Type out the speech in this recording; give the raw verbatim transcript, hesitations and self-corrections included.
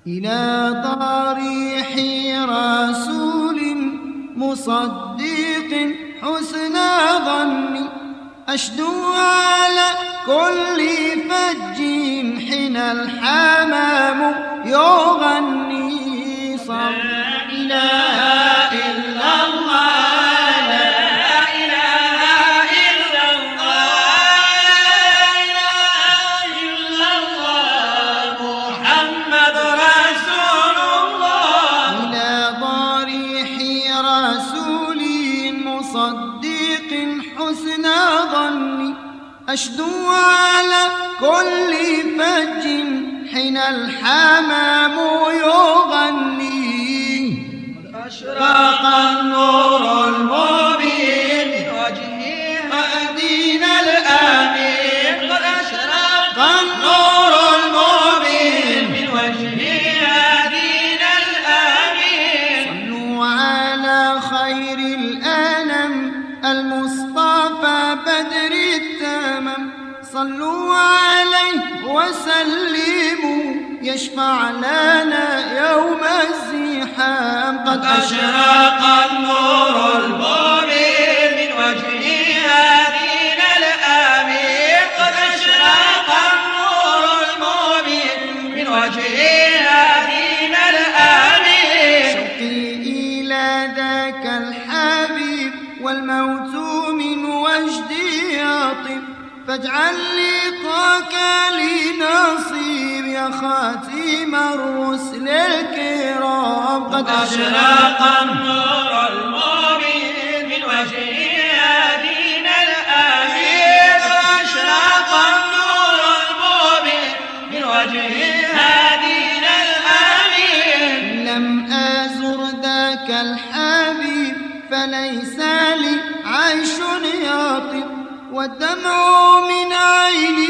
إلى ضريح رسول مصدق حسن ظني أشدو على كل فج حين الحمام يغني صلى لا إله إلا الله لا إله إلا الله لا إله إلا الله محمد رسول الله إلى ضريح رسول مصدق حسن ظني أشدو على كل فج حين الحمام يغني أشرق النور المبين من وجهها دين الآمين قد أشرق النور المبين من وجهها دين الآمين صلوا على خير الأنام المصطفى بدر التمام صلوا عليه وسلموا يشفع لنا يوم الزحام قد أشرق النور المبين من وجهها دين الآمين قد أشرق النور المبين من وجهها دين الآمين شوقي إلى ذاك الحبيب والموت من وجدي يطيب فاجعل لقاك لي نصيب يا خاتم الرسل الكرام قد أشرق النور المبين من وجهها دين الآمين قد أشرق النور المبين من وجهها دين الآمين لم أزر ذاك الحبيب فليس لي عيش يطيب والدمع من عيني